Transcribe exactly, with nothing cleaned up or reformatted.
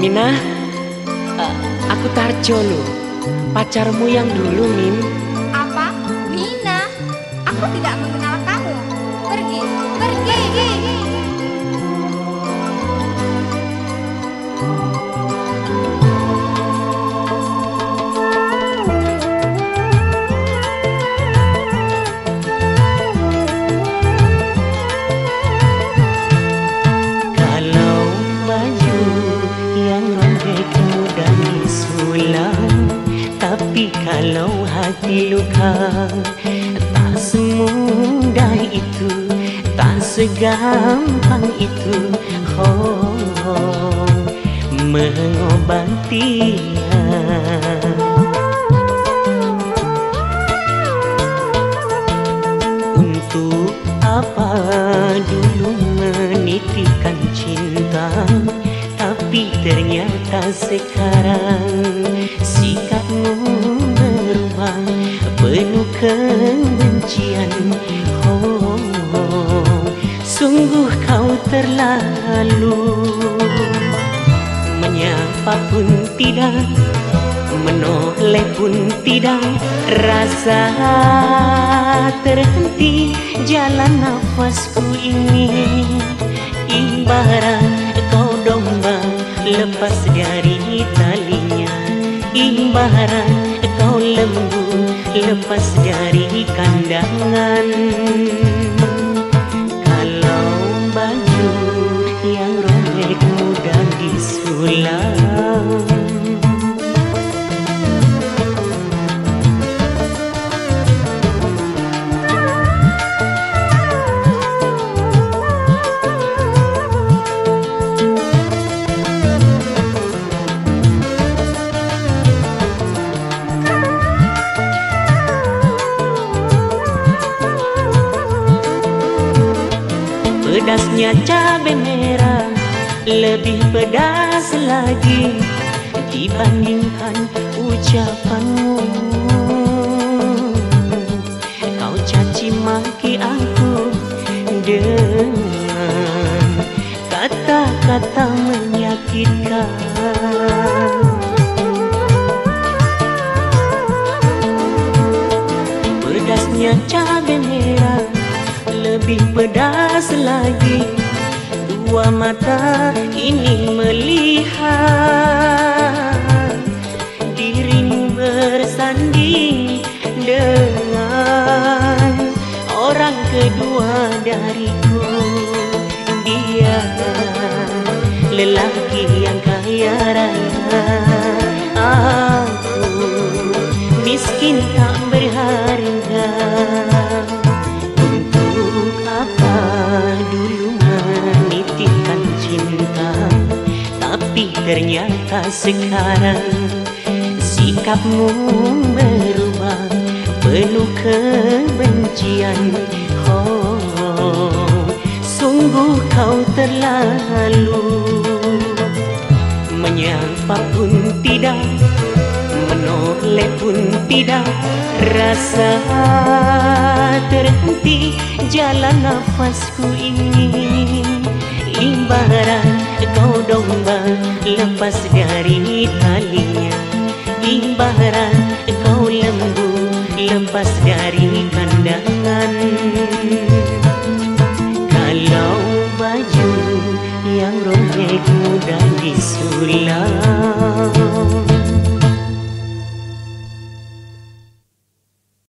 Mina, uh, aku Tarjo loh, pacarmu yang dulu, Min. Apa? Mina? Aku tidak mengenal kamu. Pergi, pergi. Kalau baju yang robekmu dan disulam, tapi kalau hati luka, tak semudah itu, tak segampang itu, oh, oh mengobatinya. Untuk apa dulu menitikan cinta, tapi ternyata sekarang sikapmu berubah, penuh kebencian. Oh, oh sungguh kau terlalu. Menyapa pun tidak, menoleh pun tidak, rasa terhenti jalan nafasku ini. Ibarat kau domba lepas dari talinya, ibarat kau lembu lepas dari kandangan. Kalau baju yang robek mudah disulam, pedasnya cabai merah lebih pedas lagi dibandingkan ucapanmu. Kau caci maki aku dengan kata-kata menyakitkan. Pedasnya cabai merah lebih pedas lagi, dua mata ini melihat dirimu bersanding dengan orang kedua dariku. Dia lelaki yang kaya raya, aku miskin tak berharga. Tapi ternyata sekarang sikapmu berubah, penuh kebencian. Oh, oh sungguh kau terlalu. Menyapa pun tidak, menoleh pun tidak, rasa terhenti jalan nafasku ini. Ibarat kau domba lepas dari talinya, ibarat kau lembu lepas dari kandangan. Kalau baju yang robek mudah disulam,